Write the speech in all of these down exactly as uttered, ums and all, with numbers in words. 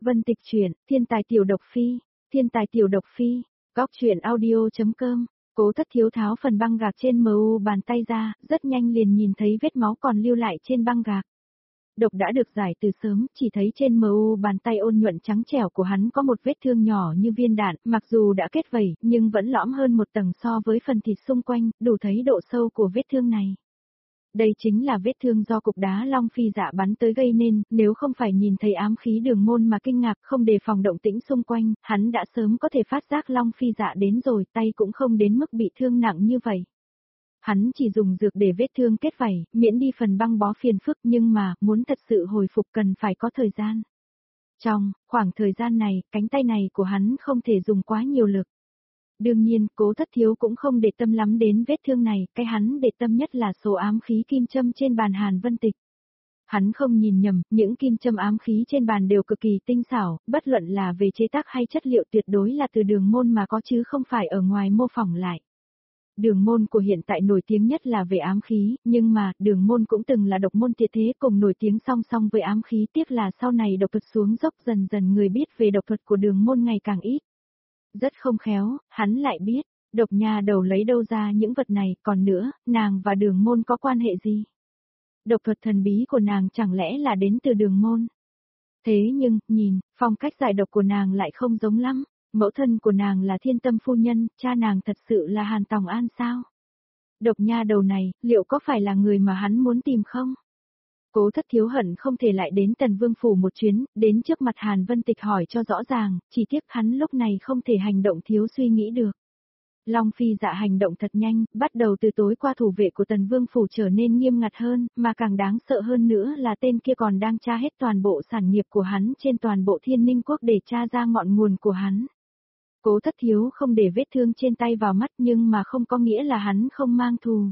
Vân Tịch truyện, Thiên tài tiểu độc phi, Thiên tài tiểu độc phi, góc truyện audio.com. Cố Thất Thiếu tháo phần băng gạc trên em u bàn tay ra, rất nhanh liền nhìn thấy vết máu còn lưu lại trên băng gạc. Độc đã được giải từ sớm, chỉ thấy trên em u bàn tay ôn nhuận trắng trẻo của hắn có một vết thương nhỏ như viên đạn, mặc dù đã kết vảy, nhưng vẫn lõm hơn một tầng so với phần thịt xung quanh, đủ thấy độ sâu của vết thương này. Đây chính là vết thương do cục đá Long Phi Dạ bắn tới gây nên, nếu không phải nhìn thấy ám khí đường môn mà kinh ngạc không đề phòng động tĩnh xung quanh, hắn đã sớm có thể phát giác Long Phi Dạ đến rồi, tay cũng không đến mức bị thương nặng như vậy. Hắn chỉ dùng dược để vết thương kết vảy, miễn đi phần băng bó phiền phức, nhưng mà, muốn thật sự hồi phục cần phải có thời gian. Trong khoảng thời gian này, cánh tay này của hắn không thể dùng quá nhiều lực. Đương nhiên, Cố Thất Thiếu cũng không để tâm lắm đến vết thương này, cái hắn để tâm nhất là số ám khí kim châm trên bàn Hàn Vân Tịch. Hắn không nhìn nhầm, những kim châm ám khí trên bàn đều cực kỳ tinh xảo, bất luận là về chế tác hay chất liệu tuyệt đối là từ Đường Môn mà có chứ không phải ở ngoài mô phỏng lại. Đường Môn của hiện tại nổi tiếng nhất là về ám khí, nhưng mà, Đường Môn cũng từng là độc môn tuyệt thế cùng nổi tiếng song song với ám khí, tiếc là sau này độc thuật xuống dốc dần dần người biết về độc thuật của Đường Môn ngày càng ít. Rất không khéo, hắn lại biết, độc nha đầu lấy đâu ra những vật này, còn nữa, nàng và Đường Môn có quan hệ gì? Độc thuật thần bí của nàng chẳng lẽ là đến từ Đường Môn? Thế nhưng, nhìn, phong cách giải độc của nàng lại không giống lắm, mẫu thân của nàng là Thiên Tâm phu nhân, cha nàng thật sự là Hàn Tòng An sao? Độc nha đầu này, liệu có phải là người mà hắn muốn tìm không? Cố Thất Thiếu hận không thể lại đến Tần Vương phủ một chuyến, đến trước mặt Hàn Vân Tịch hỏi cho rõ ràng, chỉ tiếc hắn lúc này không thể hành động thiếu suy nghĩ được. Long Phi Dạ hành động thật nhanh, bắt đầu từ tối qua thủ vệ của Tần Vương phủ trở nên nghiêm ngặt hơn, mà càng đáng sợ hơn nữa là tên kia còn đang tra hết toàn bộ sản nghiệp của hắn trên toàn bộ Thiên Ninh quốc để tra ra ngọn nguồn của hắn. Cố Thất Thiếu không để vết thương trên tay vào mắt nhưng mà không có nghĩa là hắn không mang thù.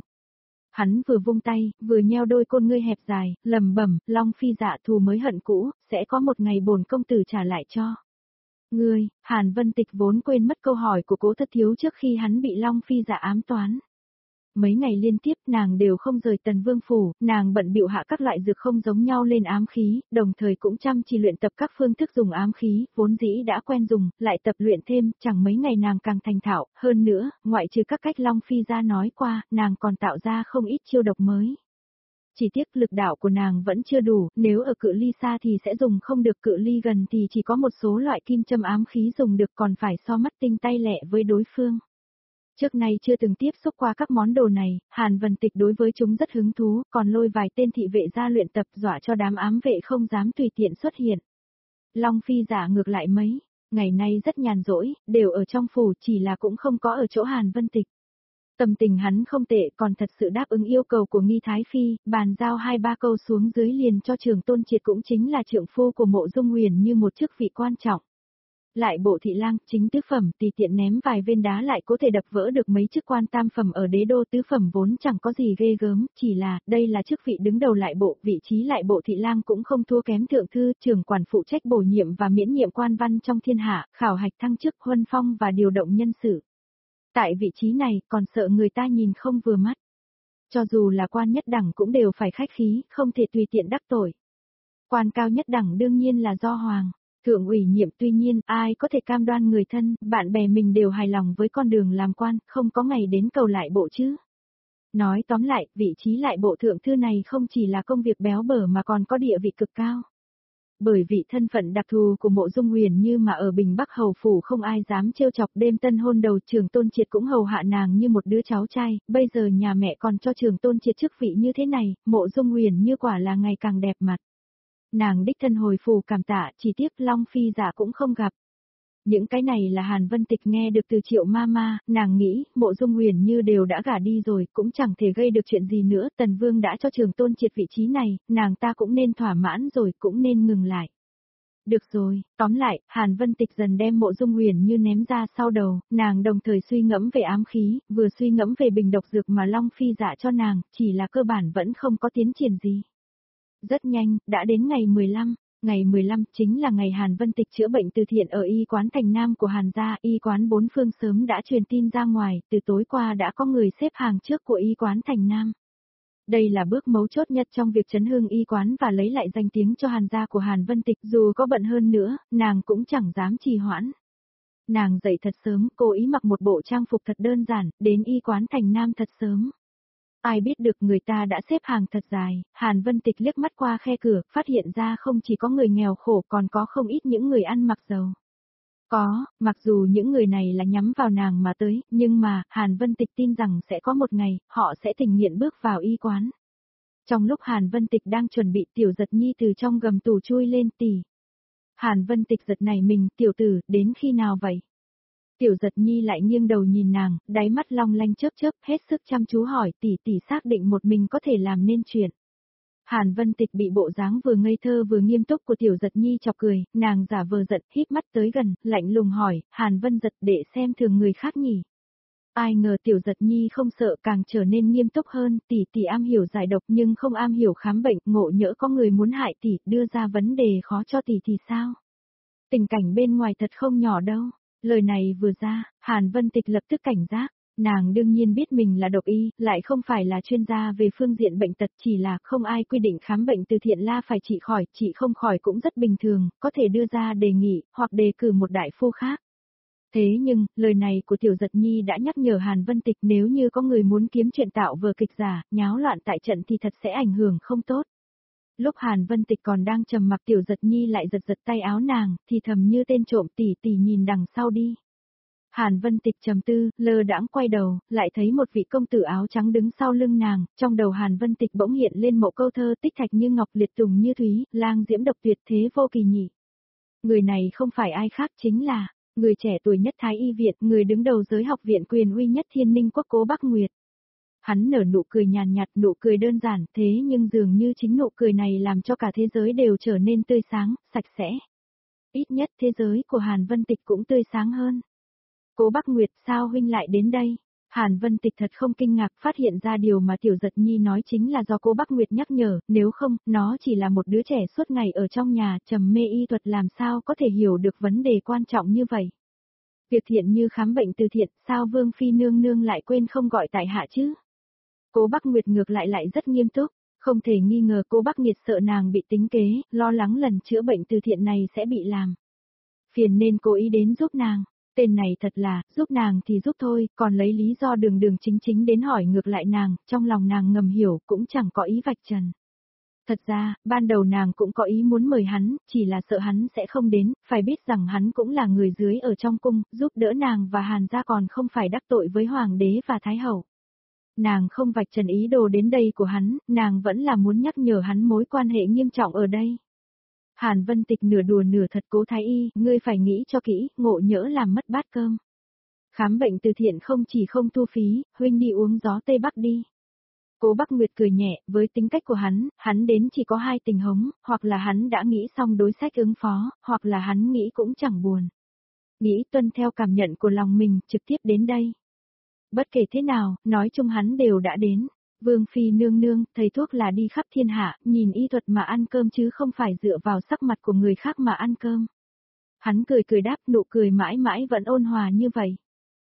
Hắn vừa vung tay, vừa nheo đôi con ngươi hẹp dài, lẩm bẩm, Long Phi Dạ thù mới hận cũ, sẽ có một ngày bổn công tử trả lại cho. Ngươi, Hàn Vân Tịch vốn quên mất câu hỏi của Cố Thất Thiếu trước khi hắn bị Long Phi Dạ ám toán. Mấy ngày liên tiếp nàng đều không rời Tần Vương phủ, nàng bận bịu hạ các loại dược không giống nhau lên ám khí, đồng thời cũng chăm chỉ luyện tập các phương thức dùng ám khí, vốn dĩ đã quen dùng, lại tập luyện thêm, chẳng mấy ngày nàng càng thành thạo, hơn nữa, ngoại trừ các cách Long Phi Dạ nói qua, nàng còn tạo ra không ít chiêu độc mới. Chỉ tiếc lực đạo của nàng vẫn chưa đủ, nếu ở cự ly xa thì sẽ dùng không được, cự ly gần thì chỉ có một số loại kim châm ám khí dùng được, còn phải so mắt tinh tay lẹ với đối phương. Trước nay chưa từng tiếp xúc qua các món đồ này, Hàn Vân Tịch đối với chúng rất hứng thú, còn lôi vài tên thị vệ ra luyện tập dọa cho đám ám vệ không dám tùy tiện xuất hiện. Long Phi Dạ ngược lại mấy, ngày nay rất nhàn rỗi, đều ở trong phủ, chỉ là cũng không có ở chỗ Hàn Vân Tịch. Tâm tình hắn không tệ, còn thật sự đáp ứng yêu cầu của Nghi Thái Phi, bàn giao hai ba câu xuống dưới liền cho Trường Tôn Triệt cũng chính là trượng phu của Mộ Dung Huyền như một chức vị quan trọng. Lại bộ thị lang, chính tứ phẩm, tùy tiện ném vài viên đá lại có thể đập vỡ được mấy chức quan tam phẩm ở đế đô, tứ phẩm vốn chẳng có gì ghê gớm, chỉ là, đây là chức vị đứng đầu lại bộ, vị trí lại bộ thị lang cũng không thua kém thượng thư, trưởng quản phụ trách bổ nhiệm và miễn nhiệm quan văn trong thiên hạ, khảo hạch thăng chức, huân phong và điều động nhân sự. Tại vị trí này, còn sợ người ta nhìn không vừa mắt. Cho dù là quan nhất đẳng cũng đều phải khách khí, không thể tùy tiện đắc tội. Quan cao nhất đẳng đương nhiên là do hoàng thượng ủy nhiệm, tuy nhiên, ai có thể cam đoan người thân, bạn bè mình đều hài lòng với con đường làm quan, không có ngày đến cầu lại bộ chứ. Nói tóm lại, vị trí lại bộ thượng thư này không chỉ là công việc béo bở mà còn có địa vị cực cao. Bởi vì thân phận đặc thù của Mộ Dung Huyền như mà ở Bình Bắc hầu phủ không ai dám trêu chọc, đêm tân hôn đầu Trường Tôn Triệt cũng hầu hạ nàng như một đứa cháu trai, bây giờ nhà mẹ còn cho Trường Tôn Triệt chức vị như thế này, Mộ Dung Huyền như quả là ngày càng đẹp mặt. Nàng đích thân hồi phủ cảm tạ, chỉ tiếc Long Phi Dạ cũng không gặp. Những cái này là Hàn Vân Tịch nghe được từ Triệu Mama, nàng nghĩ, Mộ Dung Huyền như đều đã gả đi rồi, cũng chẳng thể gây được chuyện gì nữa, Tần Vương đã cho Trường Tôn Triệt vị trí này, nàng ta cũng nên thỏa mãn rồi, cũng nên ngừng lại. Được rồi, tóm lại, Hàn Vân Tịch dần đem Mộ Dung Huyền như ném ra sau đầu, nàng đồng thời suy ngẫm về ám khí, vừa suy ngẫm về bình độc dược mà Long Phi Dạ cho nàng, chỉ là cơ bản vẫn không có tiến triển gì. Rất nhanh, đã đến ngày mười lăm. Ngày mười lăm chính là ngày Hàn Vân Tịch chữa bệnh từ thiện ở y quán Thành Nam của Hàn gia, y quán bốn phương sớm đã truyền tin ra ngoài, từ tối qua đã có người xếp hàng trước của y quán Thành Nam. Đây là bước mấu chốt nhất trong việc chấn hưng y quán và lấy lại danh tiếng cho Hàn gia của Hàn Vân Tịch, dù có bận hơn nữa, nàng cũng chẳng dám trì hoãn. Nàng dậy thật sớm, cố ý mặc một bộ trang phục thật đơn giản, đến y quán Thành Nam thật sớm. Ai biết được người ta đã xếp hàng thật dài, Hàn Vân Tịch liếc mắt qua khe cửa, phát hiện ra không chỉ có người nghèo khổ còn có không ít những người ăn mặc giàu. Có, mặc dù những người này là nhắm vào nàng mà tới, nhưng mà, Hàn Vân Tịch tin rằng sẽ có một ngày, họ sẽ tình nguyện bước vào y quán. Trong lúc Hàn Vân Tịch đang chuẩn bị, Tiểu Giật Nhi từ trong gầm tủ chui lên tỉ. Hàn Vân Tịch giật nảy mình, tiểu tử, đến khi nào vậy? Tiểu Giật Nhi lại nghiêng đầu nhìn nàng, đáy mắt long lanh chớp chớp, hết sức chăm chú hỏi, tỷ tỷ xác định một mình có thể làm nên chuyện. Hàn Vân Tịch bị bộ dáng vừa ngây thơ vừa nghiêm túc của Tiểu Giật Nhi chọc cười, nàng giả vờ giận, híp mắt tới gần, lạnh lùng hỏi, Hàn Vân Giật để xem thường người khác nhỉ. Ai ngờ Tiểu Giật Nhi không sợ, càng trở nên nghiêm túc hơn, tỷ tỷ am hiểu giải độc nhưng không am hiểu khám bệnh, ngộ nhỡ có người muốn hại tỷ, đưa ra vấn đề khó cho tỷ thì sao? Tình cảnh bên ngoài thật không nhỏ đâu. Lời này vừa ra, Hàn Vân Tịch lập tức cảnh giác. Nàng đương nhiên biết mình là độc y, lại không phải là chuyên gia về phương diện bệnh tật, chỉ là không ai quy định khám bệnh từ thiện la phải trị khỏi, trị không khỏi cũng rất bình thường, có thể đưa ra đề nghị, hoặc đề cử một đại phu khác. Thế nhưng, lời này của Tiểu Giật Nhi đã nhắc nhở Hàn Vân Tịch, nếu như có người muốn kiếm chuyện tạo vở kịch giả, nháo loạn tại trận thì thật sẽ ảnh hưởng không tốt. Lúc Hàn Vân Tịch còn đang trầm mặc, Tiểu Giật Nhi lại giật giật tay áo nàng, thì thầm như tên trộm, tỷ tỷ nhìn đằng sau đi. Hàn Vân Tịch trầm tư, lơ đãng quay đầu, lại thấy một vị công tử áo trắng đứng sau lưng nàng, trong đầu Hàn Vân Tịch bỗng hiện lên một câu thơ, tích thạch như ngọc, liệt tùng như thúy, lang diễm độc tuyệt thế vô kỳ nhỉ. Người này không phải ai khác, chính là người trẻ tuổi nhất Thái Y Viện, người đứng đầu giới học viện quyền uy nhất Thiên Ninh Quốc Cố Bắc Nguyệt. Hắn nở nụ cười nhàn nhạt, nụ cười đơn giản, thế nhưng dường như chính nụ cười này làm cho cả thế giới đều trở nên tươi sáng, sạch sẽ. Ít nhất thế giới của Hàn Vân Tịch cũng tươi sáng hơn. Cố Bắc Nguyệt, sao huynh lại đến đây? Hàn Vân Tịch thật không kinh ngạc, phát hiện ra điều mà Tiểu Giật Nhi nói chính là do Cố Bắc Nguyệt nhắc nhở, nếu không, nó chỉ là một đứa trẻ suốt ngày ở trong nhà, trầm mê y thuật, làm sao có thể hiểu được vấn đề quan trọng như vậy. Việc thiện như khám bệnh từ thiện, sao Vương Phi nương nương lại quên không gọi tại hạ chứ? Cố Bắc Nguyệt ngược lại lại rất nghiêm túc, không thể nghi ngờ Cố Bắc Nguyệt sợ nàng bị tính kế, lo lắng lần chữa bệnh từ thiện này sẽ bị làm phiền nên cố ý đến giúp nàng. Tên này thật là, giúp nàng thì giúp thôi, còn lấy lý do đường đường chính chính đến hỏi ngược lại nàng, trong lòng nàng ngầm hiểu, cũng chẳng có ý vạch trần. Thật ra, ban đầu nàng cũng có ý muốn mời hắn, chỉ là sợ hắn sẽ không đến, phải biết rằng hắn cũng là người dưới ở trong cung, giúp đỡ nàng và Hàn gia còn không phải đắc tội với Hoàng đế và Thái hậu. Nàng không vạch trần ý đồ đến đây của hắn, nàng vẫn là muốn nhắc nhở hắn mối quan hệ nghiêm trọng ở đây. Hàn Vân Tịch nửa đùa nửa thật, Cố Thái Y, ngươi phải nghĩ cho kỹ, ngộ nhỡ làm mất bát cơm. Khám bệnh từ thiện không chỉ không thu phí, huynh đi uống gió Tây Bắc đi. Cố Bắc Nguyệt cười nhẹ, với tính cách của hắn, hắn đến chỉ có hai tình huống, hoặc là hắn đã nghĩ xong đối sách ứng phó, hoặc là hắn nghĩ cũng chẳng buồn. Nghĩ tuân theo cảm nhận của lòng mình, trực tiếp đến đây. Bất kể thế nào, nói chung hắn đều đã đến. Vương Phi nương nương, thầy thuốc là đi khắp thiên hạ, nhìn y thuật mà ăn cơm chứ không phải dựa vào sắc mặt của người khác mà ăn cơm. Hắn cười cười đáp, nụ cười mãi mãi vẫn ôn hòa như vậy.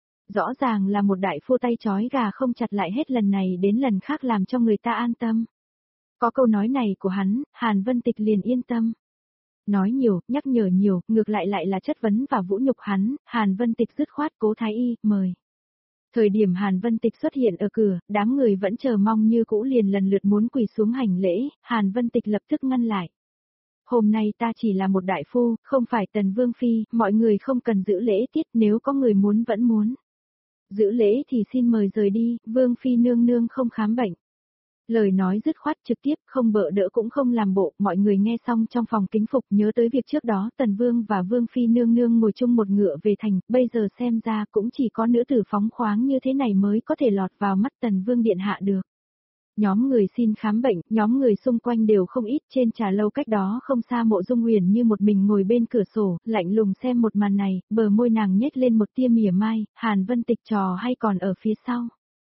Rõ ràng là một đại phu tay trói gà không chặt, lại hết lần này đến lần khác làm cho người ta an tâm. Có câu nói này của hắn, Hàn Vân Tịch liền yên tâm. Nói nhiều, nhắc nhở nhiều, ngược lại lại là chất vấn và vũ nhục hắn, Hàn Vân Tịch dứt khoát, Cố Thái Y, mời. Thời điểm Hàn Vân Tịch xuất hiện ở cửa, đám người vẫn chờ mong như cũ liền lần lượt muốn quỳ xuống hành lễ, Hàn Vân Tịch lập tức ngăn lại. Hôm nay ta chỉ là một đại phu, không phải Tần Vương Phi, mọi người không cần giữ lễ tiết, nếu có người muốn vẫn muốn giữ lễ thì xin mời rời đi, Vương Phi nương nương không khám bệnh. Lời nói dứt khoát trực tiếp, không bợ đỡ cũng không làm bộ, mọi người nghe xong trong phòng kính phục, nhớ tới việc trước đó Tần Vương và Vương Phi nương nương ngồi chung một ngựa về thành, bây giờ xem ra cũng chỉ có nữ tử phóng khoáng như thế này mới có thể lọt vào mắt Tần Vương điện hạ được. Nhóm người xin khám bệnh, nhóm người xung quanh đều không ít, trên trà lâu cách đó không xa Mộ Dung Huyền như một mình ngồi bên cửa sổ, lạnh lùng xem một màn này, bờ môi nàng nhếch lên một tia mỉa mai, Hàn Vân Tịch trò hay còn ở phía sau.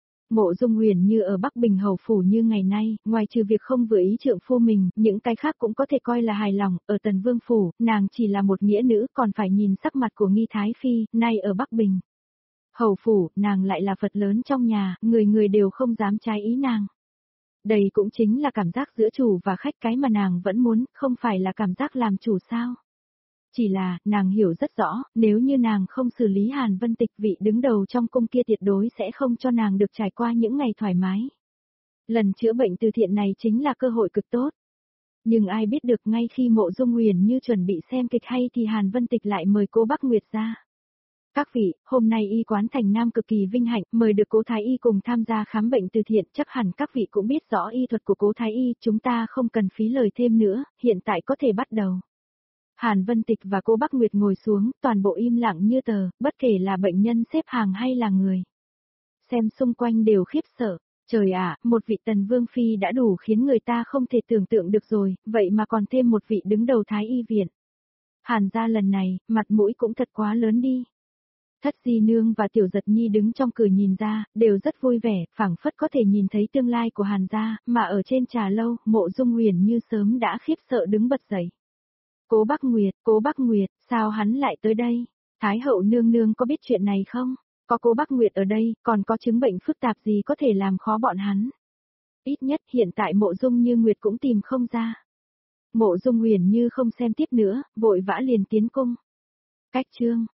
Mộ Dung Huyền như ở Bắc Bình hầu phủ như ngày nay, ngoài trừ việc không vừa ý trượng phu mình, những cái khác cũng có thể coi là hài lòng, ở Tần Vương phủ, nàng chỉ là một nghĩa nữ, còn phải nhìn sắc mặt của Nghi Thái Phi, nay ở Bắc Bình hầu phủ, nàng lại là Phật lớn trong nhà, người người đều không dám trái ý nàng. Đây cũng chính là cảm giác giữa chủ và khách, cái mà nàng vẫn muốn, không phải là cảm giác làm chủ sao. Chỉ là, nàng hiểu rất rõ, nếu như nàng không xử lý Hàn Vân Tịch, vị đứng đầu trong cung kia tuyệt đối sẽ không cho nàng được trải qua những ngày thoải mái. Lần chữa bệnh từ thiện này chính là cơ hội cực tốt. Nhưng ai biết được ngay khi Mộ Dung Huyền Như chuẩn bị xem kịch hay thì Hàn Vân Tịch lại mời cô Bắc Nguyệt ra. Các vị, hôm nay y quán Thành Nam cực kỳ vinh hạnh, mời được cố Thái Y cùng tham gia khám bệnh từ thiện, chắc hẳn các vị cũng biết rõ y thuật của cố Thái Y, chúng ta không cần phí lời thêm nữa, hiện tại có thể bắt đầu. Hàn Vân Tịch và cô Bắc Nguyệt ngồi xuống, toàn bộ im lặng như tờ, bất kể là bệnh nhân xếp hàng hay là người. Xem xung quanh đều khiếp sợ. Trời ạ, một vị tần vương phi đã đủ khiến người ta không thể tưởng tượng được rồi, vậy mà còn thêm một vị đứng đầu Thái Y viện. Hàn gia lần này, mặt mũi cũng thật quá lớn đi. Thất Di Nương và Tiểu Giật Nhi đứng trong cửa nhìn ra, đều rất vui vẻ, phảng phất có thể nhìn thấy tương lai của Hàn gia, mà ở trên trà lâu, Mộ Dung Huyền Như sớm đã khiếp sợ đứng bật dậy. Cố Bắc Nguyệt, Cố Bắc Nguyệt, sao hắn lại tới đây? Thái hậu nương nương có biết chuyện này không? Có Cố Bắc Nguyệt ở đây, còn có chứng bệnh phức tạp gì có thể làm khó bọn hắn? Ít nhất hiện tại Mộ Dung Như Nguyệt cũng tìm không ra. Mộ Dung Huyền Như không xem tiếp nữa, vội vã liền tiến cung. Cách chương